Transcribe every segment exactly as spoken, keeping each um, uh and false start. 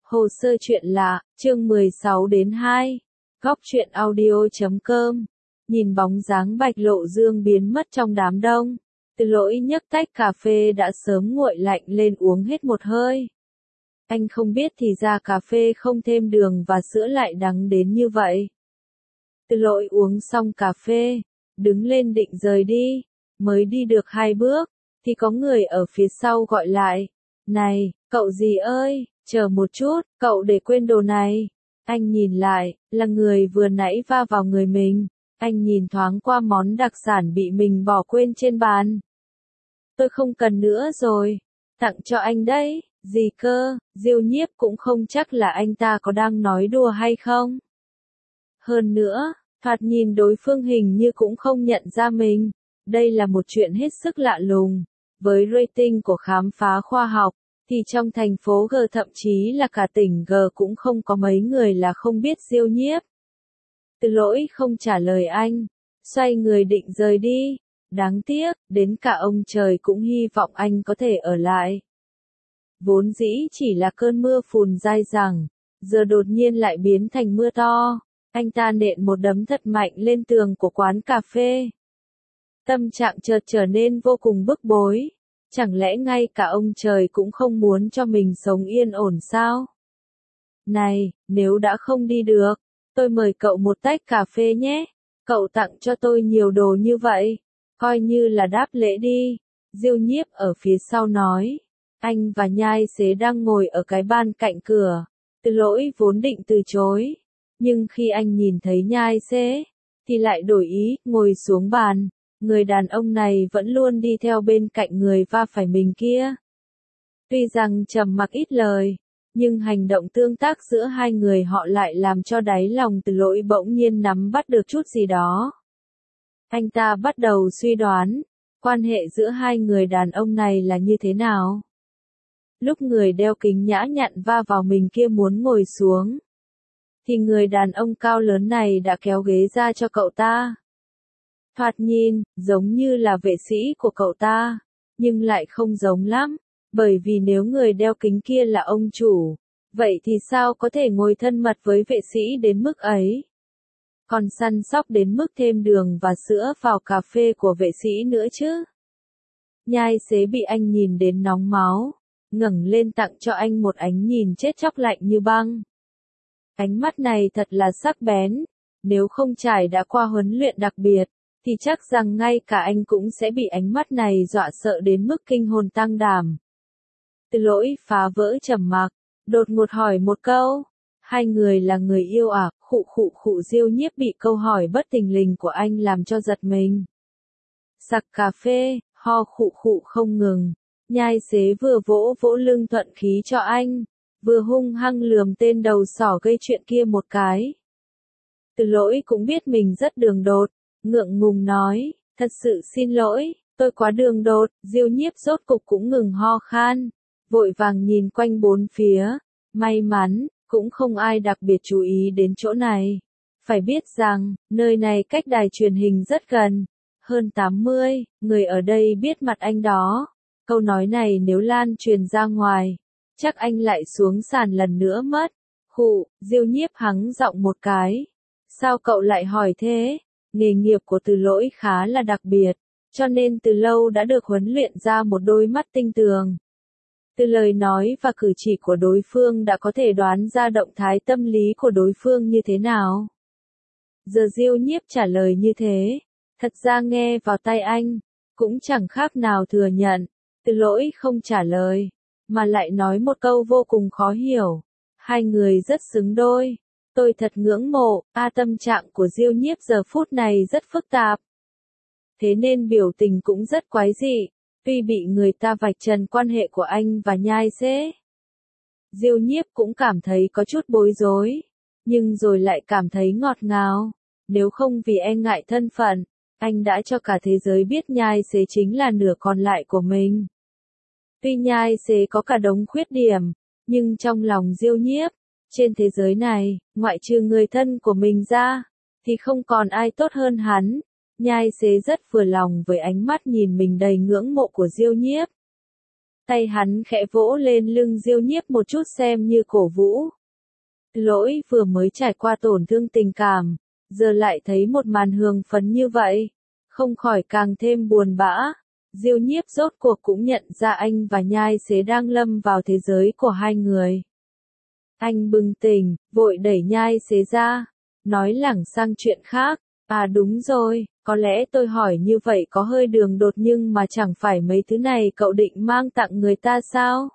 Hồ sơ chuyện lạ, chương mười sáu đến hai. Góc truyện audio chấm com. Nhìn bóng dáng Bạch Lộ Dương biến mất trong đám đông, Từ Lỗi nhấc tách cà phê đã sớm nguội lạnh lên uống hết một hơi. Anh không biết thì ra cà phê không thêm đường và sữa lại đắng đến như vậy. Từ Lỗi uống xong cà phê, đứng lên định rời đi, mới đi được hai bước, thì có người ở phía sau gọi lại. Này, cậu gì ơi, chờ một chút, cậu để quên đồ này. Anh nhìn lại, là người vừa nãy va vào người mình. Anh nhìn thoáng qua món đặc sản bị mình bỏ quên trên bàn. Tôi không cần nữa rồi, tặng cho anh đấy. Gì cơ, Diêu Nhiếp cũng không chắc là anh ta có đang nói đùa hay không. Hơn nữa, thoạt nhìn đối phương hình như cũng không nhận ra mình. Đây là một chuyện hết sức lạ lùng. Với rating của khám phá khoa học, thì trong thành phố G thậm chí là cả tỉnh G cũng không có mấy người là không biết Diêu Nhiếp. Từ Lỗi không trả lời anh, xoay người định rời đi. Đáng tiếc, đến cả ông trời cũng hy vọng anh có thể ở lại. Vốn dĩ chỉ là cơn mưa phùn dai dẳng, giờ đột nhiên lại biến thành mưa to. Anh ta nện một đấm thật mạnh lên tường của quán cà phê. Tâm trạng chợt trở nên vô cùng bức bối. Chẳng lẽ ngay cả ông trời cũng không muốn cho mình sống yên ổn sao? Này, nếu đã không đi được, tôi mời cậu một tách cà phê nhé. Cậu tặng cho tôi nhiều đồ như vậy, coi như là đáp lễ đi. Diêu Nhiếp ở phía sau nói. Anh và Nhai Xế đang ngồi ở cái ban cạnh cửa. Từ Lỗi vốn định từ chối, nhưng khi anh nhìn thấy Nhai Xế, thì lại đổi ý, ngồi xuống bàn. Người đàn ông này vẫn luôn đi theo bên cạnh người va phải mình kia. Tuy rằng trầm mặc ít lời, nhưng hành động tương tác giữa hai người họ lại làm cho đáy lòng Từ Lỗi bỗng nhiên nắm bắt được chút gì đó. Anh ta bắt đầu suy đoán, quan hệ giữa hai người đàn ông này là như thế nào. Lúc người đeo kính nhã nhặn va vào mình kia muốn ngồi xuống, thì người đàn ông cao lớn này đã kéo ghế ra cho cậu ta. Thoạt nhìn, giống như là vệ sĩ của cậu ta, nhưng lại không giống lắm, bởi vì nếu người đeo kính kia là ông chủ, vậy thì sao có thể ngồi thân mật với vệ sĩ đến mức ấy? Còn săn sóc đến mức thêm đường và sữa vào cà phê của vệ sĩ nữa chứ? Nhai Xế bị anh nhìn đến nóng máu, ngẩng lên tặng cho anh một ánh nhìn chết chóc lạnh như băng. Ánh mắt này thật là sắc bén, nếu không trải đã qua huấn luyện đặc biệt, thì chắc rằng ngay cả anh cũng sẽ bị ánh mắt này dọa sợ đến mức kinh hồn tang đảm. Từ Lỗi phá vỡ trầm mặc, đột ngột hỏi một câu. Hai người là người yêu à? Khụ khụ khụ. Diêu Nhiếp bị câu hỏi bất thình lình của anh làm cho giật mình. Sặc cà phê, ho khụ khụ không ngừng. Nhai Xế vừa vỗ vỗ lưng thuận khí cho anh, vừa hung hăng lườm tên đầu sỏ gây chuyện kia một cái. Từ Lỗi cũng biết mình rất đường đột, ngượng ngùng nói, thật sự xin lỗi, tôi quá đường đột. Diêu Nhiếp rốt cục cũng ngừng ho khan, vội vàng nhìn quanh bốn phía, may mắn, cũng không ai đặc biệt chú ý đến chỗ này. Phải biết rằng, nơi này cách đài truyền hình rất gần, hơn tám mươi, người ở đây biết mặt anh đó. Câu nói này nếu lan truyền ra ngoài, chắc anh lại xuống sàn lần nữa mất. Khụ, Diêu Nhiếp hắng giọng một cái. Sao cậu lại hỏi thế? Nghề nghiệp của Từ Lỗi khá là đặc biệt, cho nên từ lâu đã được huấn luyện ra một đôi mắt tinh tường. Từ lời nói và cử chỉ của đối phương đã có thể đoán ra động thái tâm lý của đối phương như thế nào. Giờ Diêu Nhiếp trả lời như thế, thật ra nghe vào tai anh, cũng chẳng khác nào thừa nhận. Từ Lỗi không trả lời, mà lại nói một câu vô cùng khó hiểu. Hai người rất xứng đôi. Tôi thật ngưỡng mộ. A tâm trạng của Diêu Nhiếp giờ phút này rất phức tạp. Thế nên biểu tình cũng rất quái dị. Tuy bị người ta vạch trần quan hệ của anh và Nhai Xế, Diêu Nhiếp cũng cảm thấy có chút bối rối, nhưng rồi lại cảm thấy ngọt ngào. Nếu không vì e ngại thân phận, anh đã cho cả thế giới biết Nhai Xế chính là nửa còn lại của mình. Tuy Nhai Xế có cả đống khuyết điểm, nhưng trong lòng Diêu Nhiếp, trên thế giới này, ngoại trừ người thân của mình ra, thì không còn ai tốt hơn hắn. Nhai Xế rất vừa lòng với ánh mắt nhìn mình đầy ngưỡng mộ của Diêu Nhiếp. Tay hắn khẽ vỗ lên lưng Diêu Nhiếp một chút xem như cổ vũ. Từ Lỗi vừa mới trải qua tổn thương tình cảm, giờ lại thấy một màn hương phấn như vậy, không khỏi càng thêm buồn bã. Diêu Nhiếp rốt cuộc cũng nhận ra anh và Nhai Xế đang lâm vào thế giới của hai người. Anh bừng tỉnh, vội đẩy Nhai Xế ra, nói lảng sang chuyện khác. À đúng rồi, có lẽ tôi hỏi như vậy có hơi đường đột nhưng mà chẳng phải mấy thứ này cậu định mang tặng người ta sao?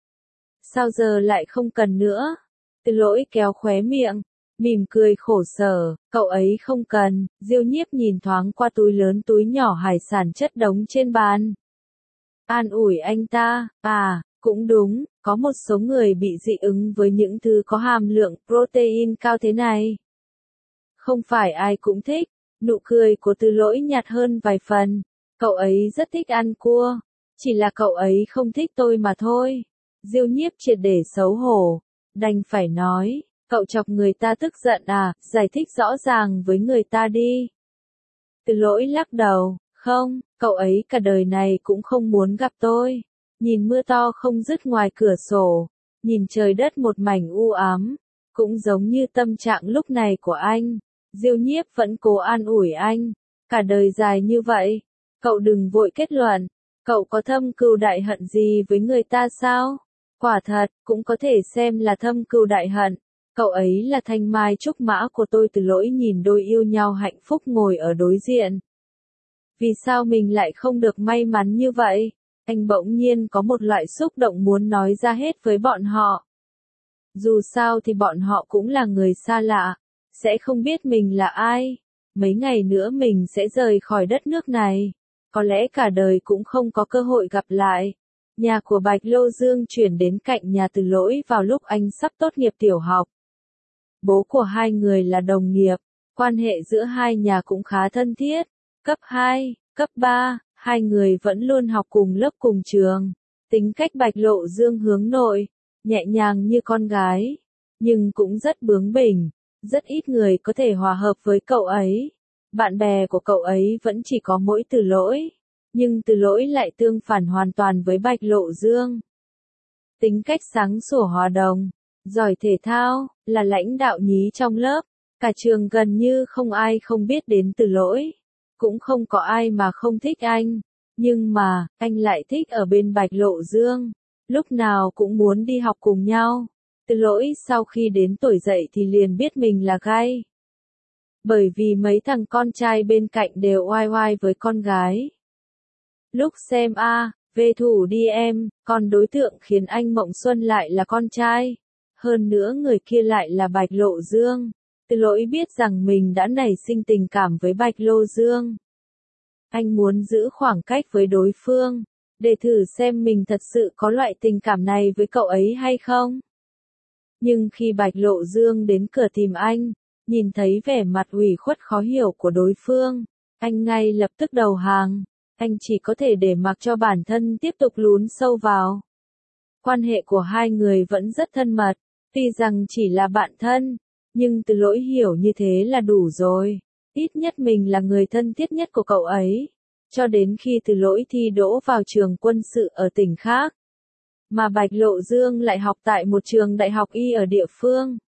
Sao giờ lại không cần nữa? Từ Lỗi kéo khóe miệng, mỉm cười khổ sở, cậu ấy không cần. Diêu Nhiếp nhìn thoáng qua túi lớn túi nhỏ hải sản chất đống trên bàn. An ủi anh ta, à, cũng đúng, có một số người bị dị ứng với những thứ có hàm lượng protein cao thế này. Không phải ai cũng thích. Nụ cười của Từ Lỗi nhạt hơn vài phần. Cậu ấy rất thích ăn cua. Chỉ là cậu ấy không thích tôi mà thôi. Diêu Nhiếp triệt để xấu hổ. Đành phải nói, cậu chọc người ta tức giận à, giải thích rõ ràng với người ta đi. Từ Lỗi lắc đầu, không, cậu ấy cả đời này cũng không muốn gặp tôi. Nhìn mưa to không dứt ngoài cửa sổ. Nhìn trời đất một mảnh u ám. Cũng giống như tâm trạng lúc này của anh. Diêu Nhiếp vẫn cố an ủi anh. Cả đời dài như vậy, cậu đừng vội kết luận. Cậu có thâm cừu đại hận gì với người ta sao? Quả thật, cũng có thể xem là thâm cừu đại hận. Cậu ấy là thanh mai trúc mã của tôi. Từ Lỗi nhìn đôi yêu nhau hạnh phúc ngồi ở đối diện. Vì sao mình lại không được may mắn như vậy? Anh bỗng nhiên có một loại xúc động muốn nói ra hết với bọn họ. Dù sao thì bọn họ cũng là người xa lạ. Sẽ không biết mình là ai. Mấy ngày nữa mình sẽ rời khỏi đất nước này. Có lẽ cả đời cũng không có cơ hội gặp lại. Nhà của Bạch Lô Dương chuyển đến cạnh nhà Từ Lỗi vào lúc anh sắp tốt nghiệp tiểu học. Bố của hai người là đồng nghiệp. Quan hệ giữa hai nhà cũng khá thân thiết. Cấp hai, cấp ba, hai người vẫn luôn học cùng lớp cùng trường. Tính cách Bạch Lộ Dương hướng nội, nhẹ nhàng như con gái. Nhưng cũng rất bướng bỉnh. Rất ít người có thể hòa hợp với cậu ấy. Bạn bè của cậu ấy vẫn chỉ có mỗi Từ Lỗi. Nhưng Từ Lỗi lại tương phản hoàn toàn với Bạch Lộ Dương. Tính cách sáng sủa hòa đồng, giỏi thể thao, là lãnh đạo nhí trong lớp. Cả trường gần như không ai không biết đến Từ Lỗi. Cũng không có ai mà không thích anh. Nhưng mà, anh lại thích ở bên Bạch Lộ Dương. Lúc nào cũng muốn đi học cùng nhau. Từ Lỗi sau khi đến tuổi dậy thì liền biết mình là gay. Bởi vì mấy thằng con trai bên cạnh đều oai oai với con gái. Lúc xem A, về thủ đi em, còn đối tượng khiến anh mộng xuân lại là con trai. Hơn nữa người kia lại là Bạch Lộ Dương. Từ Lỗi biết rằng mình đã nảy sinh tình cảm với Bạch Lộ Dương. Anh muốn giữ khoảng cách với đối phương, để thử xem mình thật sự có loại tình cảm này với cậu ấy hay không. Nhưng khi Bạch Lộ Dương đến cửa tìm anh, nhìn thấy vẻ mặt ủy khuất khó hiểu của đối phương, anh ngay lập tức đầu hàng. Anh chỉ có thể để mặc cho bản thân tiếp tục lún sâu vào. Quan hệ của hai người vẫn rất thân mật, tuy rằng chỉ là bạn thân, nhưng Từ Lỗi hiểu như thế là đủ rồi. Ít nhất mình là người thân thiết nhất của cậu ấy. Cho đến khi Từ Lỗi thi đỗ vào trường quân sự ở tỉnh khác. Mà Bạch Lộ Dương lại học tại một trường đại học y ở địa phương.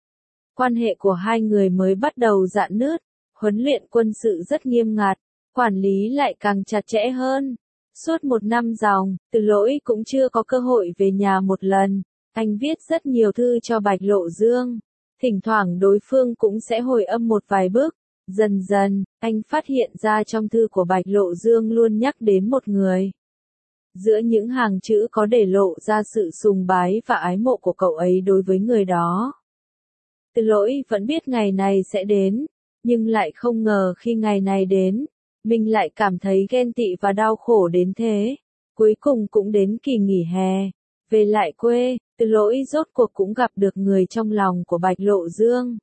Quan hệ của hai người mới bắt đầu rạn nứt, huấn luyện quân sự rất nghiêm ngặt, quản lý lại càng chặt chẽ hơn. Suốt một năm dòng, Từ Lỗi cũng chưa có cơ hội về nhà một lần. Anh viết rất nhiều thư cho Bạch Lộ Dương. Thỉnh thoảng đối phương cũng sẽ hồi âm một vài bức. Dần dần, anh phát hiện ra trong thư của Bạch Lộ Dương luôn nhắc đến một người. Giữa những hàng chữ có để lộ ra sự sùng bái và ái mộ của cậu ấy đối với người đó. Từ Lỗi vẫn biết ngày này sẽ đến, nhưng lại không ngờ khi ngày này đến, mình lại cảm thấy ghen tị và đau khổ đến thế. Cuối cùng cũng đến kỳ nghỉ hè, về lại quê, Từ Lỗi rốt cuộc cũng gặp được người trong lòng của Bạch Lộ Dương.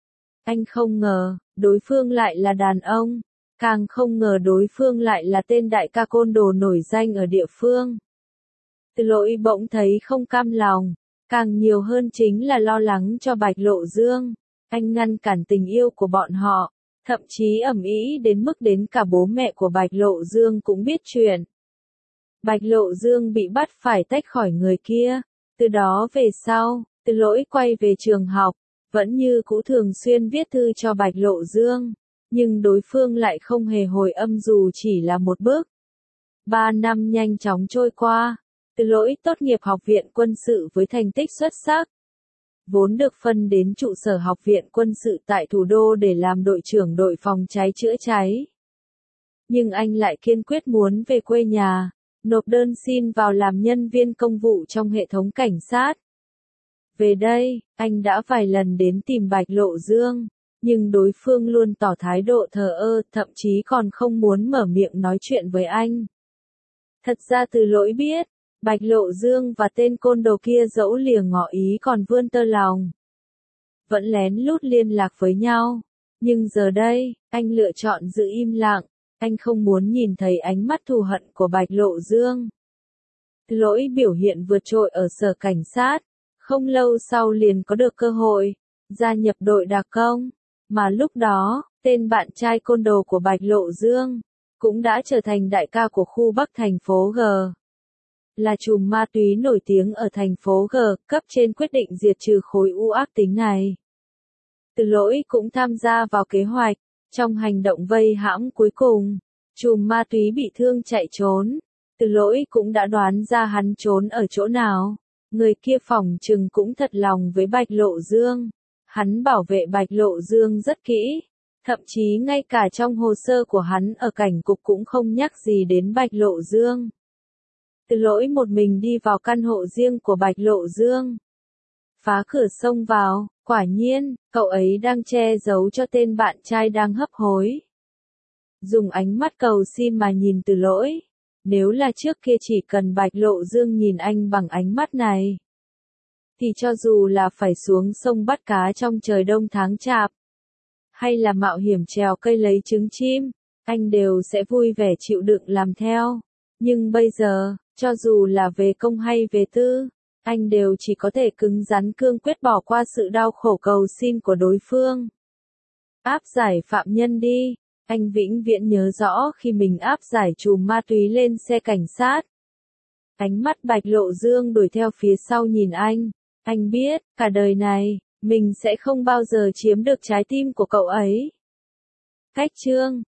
Anh không ngờ, đối phương lại là đàn ông, càng không ngờ đối phương lại là tên đại ca côn đồ nổi danh ở địa phương. Từ Lỗi bỗng thấy không cam lòng, càng nhiều hơn chính là lo lắng cho Bạch Lộ Dương. Anh ngăn cản tình yêu của bọn họ, thậm chí ầm ĩ đến mức đến cả bố mẹ của Bạch Lộ Dương cũng biết chuyện. Bạch Lộ Dương bị bắt phải tách khỏi người kia. Từ đó về sau, Từ Lỗi quay về trường học, vẫn như cũ thường xuyên viết thư cho Bạch Lộ Dương, nhưng đối phương lại không hề hồi âm dù chỉ là một bước. Ba năm nhanh chóng trôi qua, Từ Lỗi tốt nghiệp học viện quân sự với thành tích xuất sắc. Vốn được phân đến trụ sở học viện quân sự tại thủ đô để làm đội trưởng đội phòng cháy chữa cháy. Nhưng anh lại kiên quyết muốn về quê nhà, nộp đơn xin vào làm nhân viên công vụ trong hệ thống cảnh sát. Về đây, anh đã vài lần đến tìm Bạch Lộ Dương, nhưng đối phương luôn tỏ thái độ thờ ơ, thậm chí còn không muốn mở miệng nói chuyện với anh. Thật ra Từ Lỗi biết, Bạch Lộ Dương và tên côn đồ kia dẫu lìa ngỏ ý còn vươn tơ lòng. Vẫn lén lút liên lạc với nhau. Nhưng giờ đây, anh lựa chọn giữ im lặng, anh không muốn nhìn thấy ánh mắt thù hận của Bạch Lộ Dương. Từ Lỗi biểu hiện vượt trội ở sở cảnh sát, không lâu sau liền có được cơ hội gia nhập đội đặc công, mà lúc đó, tên bạn trai côn đồ của Bạch Lộ Dương cũng đã trở thành đại ca của khu Bắc thành phố G. Là trùm ma túy nổi tiếng ở thành phố G, cấp trên quyết định diệt trừ khối u ác tính này. Từ Lỗi cũng tham gia vào kế hoạch, trong hành động vây hãm cuối cùng, trùm ma túy bị thương chạy trốn. Từ Lỗi cũng đã đoán ra hắn trốn ở chỗ nào. Người kia phỏng chừng cũng thật lòng với Bạch Lộ Dương. Hắn bảo vệ Bạch Lộ Dương rất kỹ. Thậm chí ngay cả trong hồ sơ của hắn ở cảnh cục cũng không nhắc gì đến Bạch Lộ Dương. Từ Lỗi một mình đi vào căn hộ riêng của Bạch Lộ Dương. Phá cửa xông vào, quả nhiên, cậu ấy đang che giấu cho tên bạn trai đang hấp hối. Dùng ánh mắt cầu xin mà nhìn Từ Lỗi. Nếu là trước kia chỉ cần Bạch Lộ Dương nhìn anh bằng ánh mắt này, thì cho dù là phải xuống sông bắt cá trong trời đông tháng chạp, hay là mạo hiểm trèo cây lấy trứng chim, anh đều sẽ vui vẻ chịu đựng làm theo. Nhưng bây giờ, cho dù là về công hay về tư, anh đều chỉ có thể cứng rắn cương quyết bỏ qua sự đau khổ cầu xin của đối phương. Áp giải phạm nhân đi. Anh vĩnh viễn nhớ rõ khi mình áp giải trùm ma túy lên xe cảnh sát. Ánh mắt Bạch Lộ Dương đuổi theo phía sau nhìn anh. Anh biết, cả đời này, mình sẽ không bao giờ chiếm được trái tim của cậu ấy. Cách chương